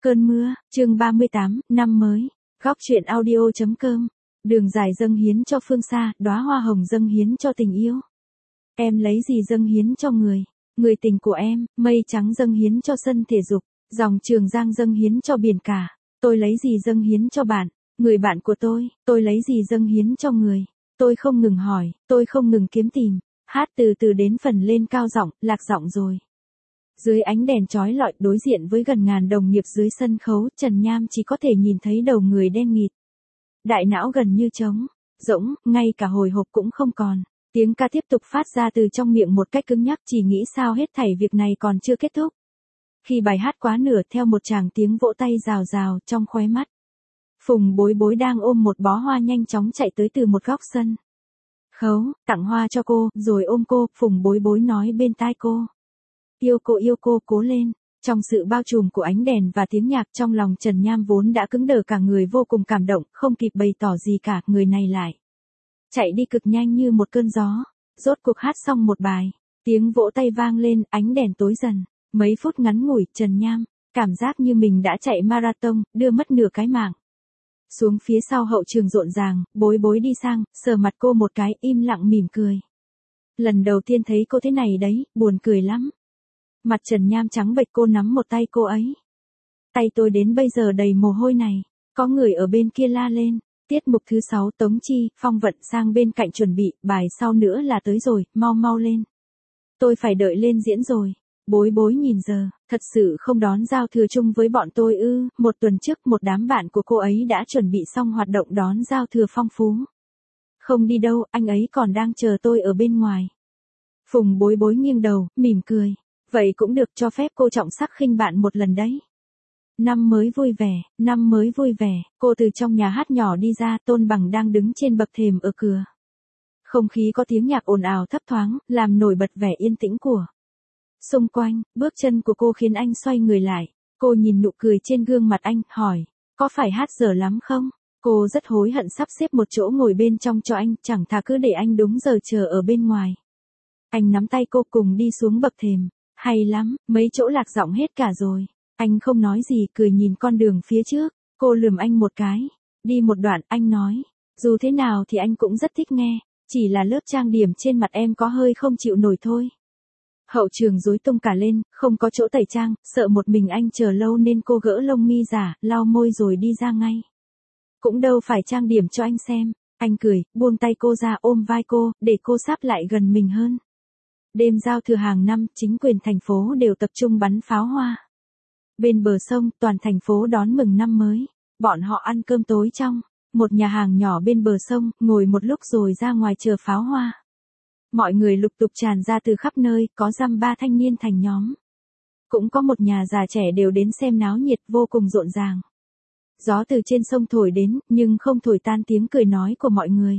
Cơn mưa, chương 38, năm mới. Góc truyện audio.com. Đường dài dâng hiến cho phương xa, đóa hoa hồng dâng hiến cho tình yêu. Em lấy gì dâng hiến cho người? Người tình của em, mây trắng dâng hiến cho sân thể dục, dòng Trường Giang dâng hiến cho biển cả. Tôi lấy gì dâng hiến cho bạn? Người bạn của tôi lấy gì dâng hiến cho người? Tôi không ngừng hỏi, tôi không ngừng kiếm tìm. Hát từ từ đến phần lên cao giọng, lạc giọng rồi. Dưới ánh đèn chói lọi đối diện với gần ngàn đồng nghiệp dưới sân khấu, Trần Nham chỉ có thể nhìn thấy đầu người đen nghịt. Đại não gần như trống, rỗng, ngay cả hồi hộp cũng không còn. Tiếng ca tiếp tục phát ra từ trong miệng một cách cứng nhắc, chỉ nghĩ sao hết thảy việc này còn chưa kết thúc. Khi bài hát quá nửa theo một tràng tiếng vỗ tay rào rào trong khóe mắt. Phùng Bối Bối đang ôm một bó hoa nhanh chóng chạy tới từ một góc sân. Khấu, tặng hoa cho cô, rồi ôm cô, Phùng Bối Bối nói bên tai cô. Yêu cô, cố lên. Trong sự bao trùm của ánh đèn và tiếng nhạc, trong lòng Trần Nham vốn đã cứng đờ cả người, vô cùng cảm động, không kịp bày tỏ gì cả, người này lại chạy đi cực nhanh như một cơn gió. Rốt cuộc hát xong một bài, tiếng vỗ tay vang lên, ánh đèn tối dần. Mấy phút ngắn ngủi, Trần Nham cảm giác như mình đã chạy marathon, đưa mất nửa cái mạng. Xuống phía sau hậu trường rộn ràng, Bối Bối đi sang, sờ mặt cô một cái, im lặng mỉm cười. Lần đầu tiên thấy cô thế này đấy, buồn cười lắm. Mặt Trần Nham trắng bệch, cô nắm một tay cô ấy. Tay tôi đến bây giờ đầy mồ hôi này. Có người ở bên kia la lên. Tiết mục thứ 6, Tống Chi, Phong Vận sang bên cạnh chuẩn bị, bài sau nữa là tới rồi, mau lên. Tôi phải đợi lên diễn rồi. Bối Bối nhìn giờ, thật sự không đón giao thừa chung với bọn tôi ư? Một tuần trước một đám bạn của cô ấy đã chuẩn bị xong hoạt động đón giao thừa phong phú. Không đi đâu, anh ấy còn đang chờ tôi ở bên ngoài. Phùng Bối Bối nghiêng đầu, mỉm cười. Vậy cũng được, cho phép cô trọng sắc khinh bạn một lần đấy. Năm mới vui vẻ, cô từ trong nhà hát nhỏ đi ra, Tôn Bằng đang đứng trên bậc thềm ở cửa. Không khí có tiếng nhạc ồn ào thấp thoáng, làm nổi bật vẻ yên tĩnh của xung quanh. Bước chân của cô khiến anh xoay người lại. Cô nhìn nụ cười trên gương mặt anh, hỏi, có phải hát dở lắm không? Cô rất hối hận sắp xếp một chỗ ngồi bên trong cho anh, chẳng thà cứ để anh đúng giờ chờ ở bên ngoài. Anh nắm tay cô cùng đi xuống bậc thềm. Hay lắm, mấy chỗ lạc giọng hết cả rồi. Anh không nói gì, cười nhìn con đường phía trước. Cô lườm anh một cái. Đi một đoạn, anh nói, dù thế nào thì anh cũng rất thích nghe. Chỉ là lớp trang điểm trên mặt em có hơi không chịu nổi thôi. Hậu trường rối tung cả lên, không có chỗ tẩy trang, sợ một mình anh chờ lâu nên cô gỡ lông mi giả, lau môi rồi đi ra ngay. Cũng đâu phải trang điểm cho anh xem. Anh cười, buông tay cô ra, ôm vai cô, để cô sáp lại gần mình hơn. Đêm giao thừa hàng năm, chính quyền thành phố đều tập trung bắn pháo hoa. Bên bờ sông, toàn thành phố đón mừng năm mới. Bọn họ ăn cơm tối trong một nhà hàng nhỏ bên bờ sông, ngồi một lúc rồi ra ngoài chờ pháo hoa. Mọi người lục tục tràn ra từ khắp nơi, có dăm ba thanh niên thành nhóm. Cũng có một nhà già trẻ đều đến xem náo nhiệt, vô cùng rộn ràng. Gió từ trên sông thổi đến, nhưng không thổi tan tiếng cười nói của mọi người.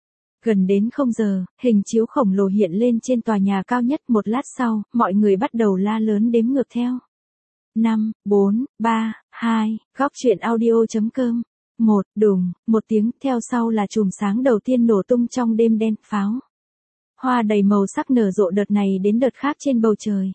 Gần đến 0 giờ, hình chiếu khổng lồ hiện lên trên tòa nhà cao nhất. Một lát sau, mọi người bắt đầu la lớn đếm ngược theo. 5, 4, 3, 2, góc truyện audio.com. Đùng, một tiếng, theo sau là chùm sáng đầu tiên nổ tung trong đêm đen, pháo hoa đầy màu sắc nở rộ đợt này đến đợt khác trên bầu trời.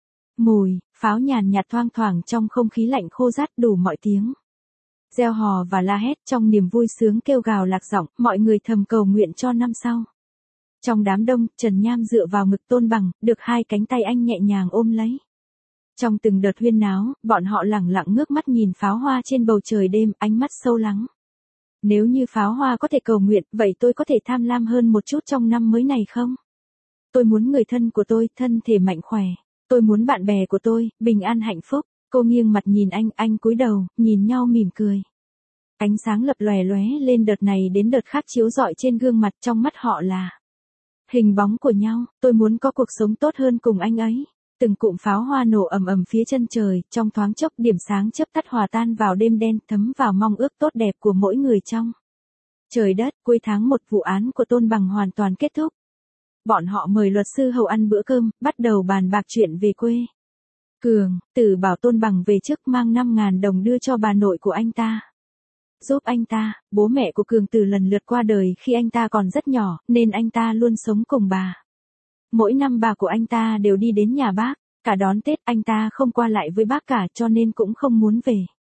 Mùi pháo nhàn nhạt thoang thoảng trong không khí lạnh khô rát, đủ mọi tiếng reo hò và la hét trong niềm vui sướng, kêu gào lạc giọng, mọi người thầm cầu nguyện cho năm sau. Trong đám đông, Trần Nham dựa vào ngực Tôn Bằng, được hai cánh tay anh nhẹ nhàng ôm lấy. Trong từng đợt huyên náo, bọn họ lẳng lặng ngước mắt nhìn pháo hoa trên bầu trời đêm, ánh mắt sâu lắng. Nếu như pháo hoa có thể cầu nguyện, vậy tôi có thể tham lam hơn một chút trong năm mới này không? Tôi muốn người thân của tôi, thân thể mạnh khỏe. Tôi muốn bạn bè của tôi, bình an hạnh phúc. Cô nghiêng mặt nhìn anh cúi đầu, nhìn nhau mỉm cười. Ánh sáng lập lòe lóe lên, đợt này đến đợt khác chiếu rọi trên gương mặt, trong mắt họ là hình bóng của nhau. Tôi muốn có cuộc sống tốt hơn cùng anh ấy. Từng cụm pháo hoa nổ ầm ầm phía chân trời, trong thoáng chốc điểm sáng chớp tắt hòa tan vào đêm đen, thấm vào mong ước tốt đẹp của mỗi người trong trời đất. Cuối tháng 1, vụ án của Tôn Bằng hoàn toàn kết thúc. Bọn họ mời luật sư hầu ăn bữa cơm, bắt đầu bàn bạc chuyện về quê. Cường, Tử bảo Tôn Bằng về trước, mang 5.000 đồng đưa cho bà nội của anh ta. Giúp anh ta. Bố mẹ của Cường từ lần lượt qua đời khi anh ta còn rất nhỏ, nên anh ta luôn sống cùng bà. Mỗi năm bà của anh ta đều đi đến nhà bác. Cả đón Tết anh ta không qua lại với bác cả, cho nên cũng không muốn về.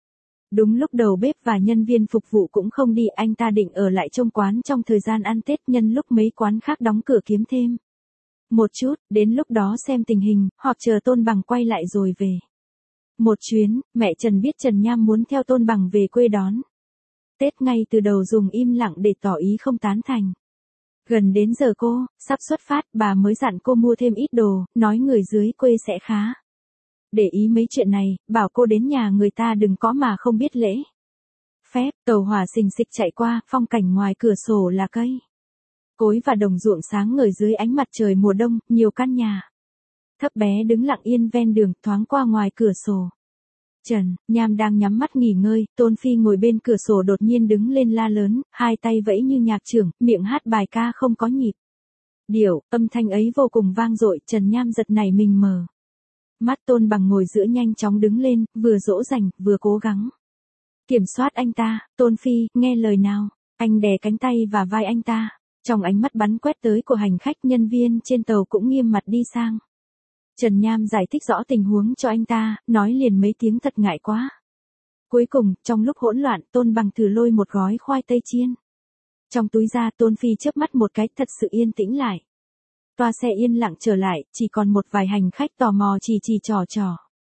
Đúng lúc đầu bếp và nhân viên phục vụ cũng không đi, anh ta định ở lại trong quán trong thời gian ăn Tết nhân lúc mấy quán khác đóng cửa kiếm thêm một chút, đến lúc đó xem tình hình, hoặc chờ Tôn Bằng quay lại rồi về. Một chuyến, mẹ Trần biết Trần Nham muốn theo Tôn Bằng về quê đón Tết, ngay từ đầu dùng im lặng để tỏ ý không tán thành. Gần đến giờ cô sắp xuất phát, bà mới dặn cô mua thêm ít đồ, nói người dưới quê sẽ khá để ý mấy chuyện này, bảo cô đến nhà người ta đừng có mà không biết lễ phép. Tàu hỏa xình xịch chạy qua, phong cảnh ngoài cửa sổ là cây cối và đồng ruộng sáng ngời dưới ánh mặt trời mùa đông, nhiều căn nhà thấp bé đứng lặng yên ven đường, thoáng qua ngoài cửa sổ. Trần Nham đang nhắm mắt nghỉ ngơi, Tôn Phi ngồi bên cửa sổ đột nhiên đứng lên la lớn, hai tay vẫy như nhạc trưởng, miệng hát bài ca không có nhịp điệu, âm thanh ấy vô cùng vang dội. Trần Nham giật nảy mình mở mắt. Tôn Bằng ngồi giữa nhanh chóng đứng lên, vừa dỗ dành, vừa cố gắng kiểm soát anh ta. Tôn Phi, nghe lời nào. Anh đè cánh tay và vai anh ta. Trong ánh mắt bắn quét tới của hành khách, nhân viên trên tàu cũng nghiêm mặt đi sang. Trần Nham giải thích rõ tình huống cho anh ta, nói liền mấy tiếng thật ngại quá. Cuối cùng, trong lúc hỗn loạn, Tôn Bằng thử lôi một gói khoai tây chiên trong túi ra. Tôn Phi chớp mắt một cái, thật sự yên tĩnh lại. Toa xe yên lặng trở lại, chỉ còn một vài hành khách tò mò chỉ trò.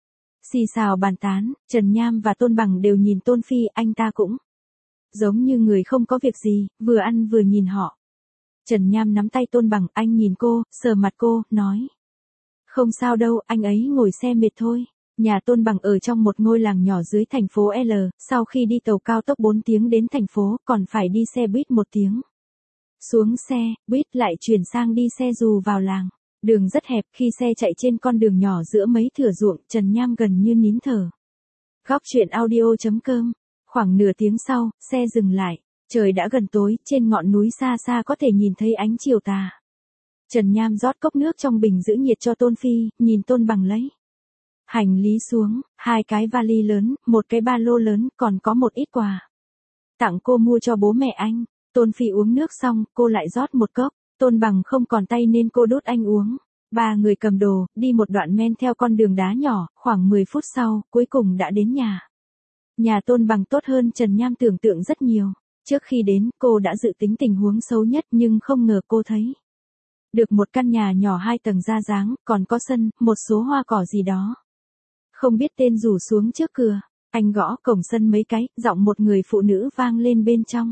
Xì xào bàn tán, Trần Nham và Tôn Bằng đều nhìn Tôn Phi, anh ta cũng giống như người không có việc gì, vừa ăn vừa nhìn họ. Trần Nham nắm tay Tôn Bằng, anh nhìn cô, sờ mặt cô, nói. Không sao đâu, anh ấy ngồi xe mệt thôi. Nhà Tôn Bằng ở trong một ngôi làng nhỏ dưới thành phố L, sau khi đi tàu cao tốc 4 tiếng đến thành phố, còn phải đi xe buýt 1 tiếng. Xuống xe, buýt lại chuyển sang đi xe dù vào làng. Đường rất hẹp, khi xe chạy trên con đường nhỏ giữa mấy thửa ruộng, Trần Nham gần như nín thở. Góc truyện audio.com. Khoảng nửa tiếng sau, xe dừng lại. Trời đã gần tối, trên ngọn núi xa xa có thể nhìn thấy ánh chiều tà. Trần Nham rót cốc nước trong bình giữ nhiệt cho Tôn Phi, nhìn Tôn Bằng lấy hành lý xuống, 2 cái vali lớn, 1 cái ba lô lớn, còn có một ít quà tặng cô mua cho bố mẹ anh. Tôn Phi uống nước xong, cô lại rót một cốc. Tôn Bằng không còn tay nên cô đút anh uống. Ba người cầm đồ, đi một đoạn men theo con đường đá nhỏ, khoảng 10 phút sau, cuối cùng đã đến nhà. Nhà Tôn Bằng tốt hơn Trần Nham tưởng tượng rất nhiều. Trước khi đến, cô đã dự tính tình huống xấu nhất nhưng không ngờ cô thấy được một căn nhà nhỏ 2 tầng ra dáng, còn có sân, một số hoa cỏ gì đó không biết tên rủ xuống trước cửa. Anh gõ cổng sân mấy cái, giọng một người phụ nữ vang lên bên trong.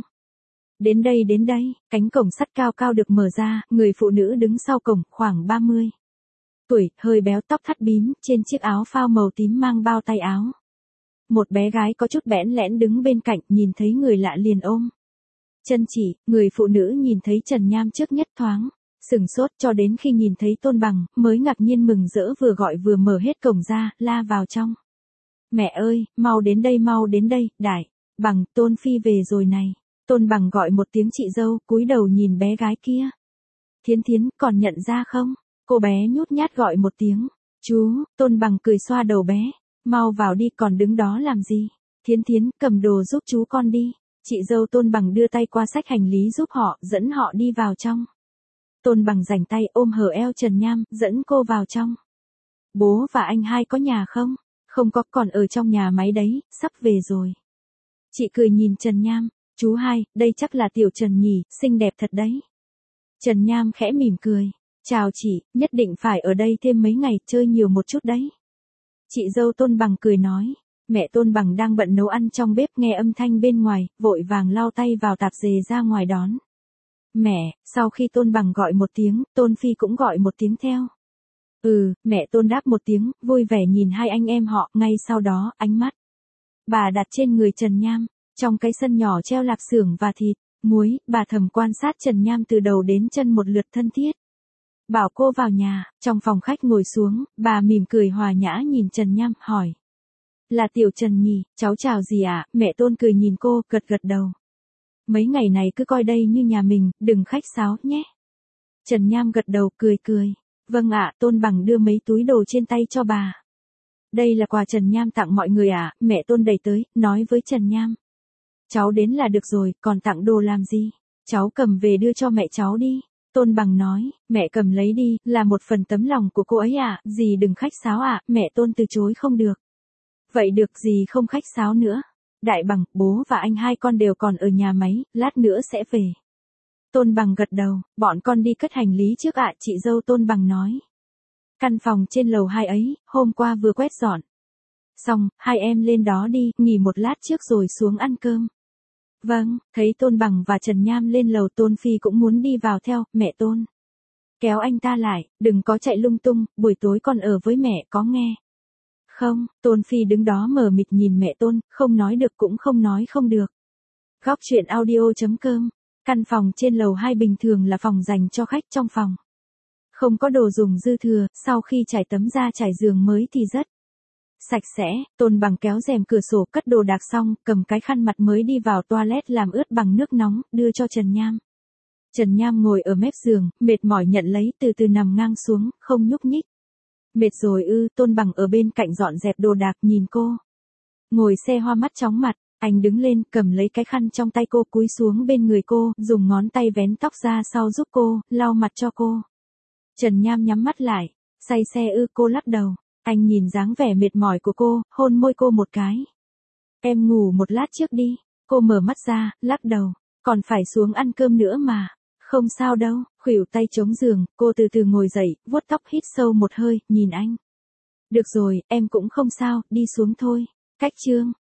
Đến đây, cánh cổng sắt cao cao được mở ra, người phụ nữ đứng sau cổng, khoảng 30 tuổi, hơi béo, tóc thắt bím, trên chiếc áo phao màu tím mang bao tay áo. Một bé gái có chút bẽn lẽn đứng bên cạnh, nhìn thấy người lạ liền ôm chân chỉ. Người phụ nữ nhìn thấy Trần Nham trước nhất thoáng sừng sốt, cho đến khi nhìn thấy Tôn Bằng, mới ngạc nhiên mừng rỡ, vừa gọi vừa mở hết cổng ra, la vào trong. Mẹ ơi, mau đến đây, Đại Bằng, Tôn Phi về rồi này. Tôn Bằng gọi một tiếng chị dâu, cúi đầu nhìn bé gái kia. Thiến Thiến, còn nhận ra không? Cô bé nhút nhát gọi một tiếng. Chú, Tôn Bằng cười xoa đầu bé. Mau vào đi, còn đứng đó làm gì? Thiến Thiến, cầm đồ giúp chú con đi. Chị dâu Tôn Bằng đưa tay qua xách hành lý giúp họ, dẫn họ đi vào trong. Tôn Bằng rảnh tay ôm hở eo Trần Nham, dẫn cô vào trong. Bố và anh hai có nhà không? Không có, còn ở trong nhà máy đấy, sắp về rồi. Chị cười nhìn Trần Nham. Chú hai, đây chắc là tiểu Trần nhỉ, xinh đẹp thật đấy. Trần Nham khẽ mỉm cười. Chào chị, nhất định phải ở đây thêm mấy ngày, chơi nhiều một chút đấy. Chị dâu Tôn Bằng cười nói. Mẹ Tôn Bằng đang bận nấu ăn trong bếp, nghe âm thanh bên ngoài, vội vàng lau tay vào tạp dề ra ngoài đón mẹ. Sau khi Tôn Bằng gọi một tiếng, Tôn Phi cũng gọi một tiếng theo. Mẹ Tôn đáp một tiếng, vui vẻ nhìn hai anh em họ, ngay sau đó, ánh mắt bà đặt trên người Trần Nham. Trong cái sân nhỏ treo lạp xưởng và thịt muối, bà thầm quan sát Trần Nham từ đầu đến chân một lượt thân thiết. Bảo cô vào nhà. Trong phòng khách ngồi xuống, bà mỉm cười hòa nhã nhìn Trần Nham, hỏi. Là tiểu Trần nhỉ, cháu chào gì ạ? Mẹ Tôn cười nhìn cô, gật gật đầu. Mấy ngày này cứ coi đây như nhà mình, đừng khách sáo nhé. Trần Nham gật đầu, cười. Vâng ạ. Tôn Bằng đưa mấy túi đồ trên tay cho bà. Đây là quà Trần Nham tặng mọi người ạ. Mẹ Tôn đẩy tới, nói với Trần Nham. Cháu đến là được rồi, còn tặng đồ làm gì? Cháu cầm về đưa cho mẹ cháu đi. Tôn Bằng nói, mẹ cầm lấy đi, là một phần tấm lòng của cô ấy ạ. Dì đừng khách sáo ạ. Mẹ Tôn từ chối không được. Vậy được, dì không khách sáo nữa. Đại Bằng, bố và anh hai con đều còn ở nhà máy, lát nữa sẽ về. Tôn Bằng gật đầu, bọn con đi cất hành lý trước ạ, chị dâu Tôn Bằng nói. Căn phòng trên lầu 2 ấy, hôm qua vừa quét dọn. Xong, hai em lên đó đi, nghỉ một lát trước rồi xuống ăn cơm. Vâng, thấy Tôn Bằng và Trần Nham lên lầu, Tôn Phi cũng muốn đi vào theo, mẹ Tôn kéo anh ta lại, đừng có chạy lung tung, buổi tối con ở với mẹ có nghe. Không, Tôn Phi đứng đó mờ mịt nhìn mẹ Tôn, không nói được cũng không nói không được. Góc truyện audio.com. Căn phòng trên lầu 2 bình thường là phòng dành cho khách trong phòng. Không có đồ dùng dư thừa, sau khi trải tấm da trải giường mới thì rất sạch sẽ. Tôn Bằng kéo rèm cửa sổ cất đồ đạc xong, cầm cái khăn mặt mới đi vào toilet làm ướt bằng nước nóng, đưa cho Trần Nham. Trần Nham ngồi ở mép giường, mệt mỏi nhận lấy, từ từ nằm ngang xuống, không nhúc nhích. Mệt rồi ư? Tôn Bằng ở bên cạnh dọn dẹp đồ đạc nhìn cô. Ngồi xe hoa mắt chóng mặt, anh đứng lên, cầm lấy cái khăn trong tay cô, cúi xuống bên người cô, dùng ngón tay vén tóc ra sau giúp cô, lau mặt cho cô. Trần Nham nhắm mắt lại, say xe ư? Cô lắc đầu. Anh nhìn dáng vẻ mệt mỏi của cô, hôn môi cô một cái. Em ngủ một lát trước đi. Cô mở mắt ra, lắc đầu. Còn phải xuống ăn cơm nữa mà. Không sao đâu, khuỷu tay chống giường, cô từ từ ngồi dậy, vuốt tóc, hít sâu một hơi, nhìn anh. Được rồi, em cũng không sao, đi xuống thôi. Cách chương.